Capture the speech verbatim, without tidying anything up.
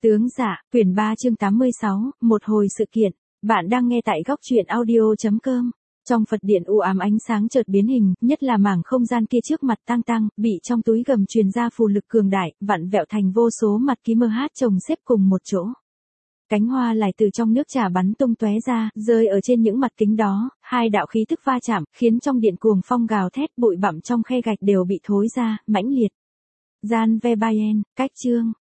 Tướng dạ, quyển ba chương tám mươi sáu, một hồi sự kiện. Bạn đang nghe tại góc truyện audio chấm com. Trong Phật điện u ám ánh sáng chợt biến hình, nhất là mảng không gian kia trước mặt Tang Tăng, bị trong túi gầm truyền ra phù lực cường đại, vặn vẹo thành vô số mặt ký mơ hát chồng xếp cùng một chỗ. Cánh hoa lại từ trong nước trà bắn tung tóe ra, rơi ở trên những mặt kính đó, hai đạo khí tức va chạm, khiến trong điện cuồng phong gào thét, bụi bặm trong khe gạch đều bị thối ra, mãnh liệt. Gian ve Bayen, cách chương.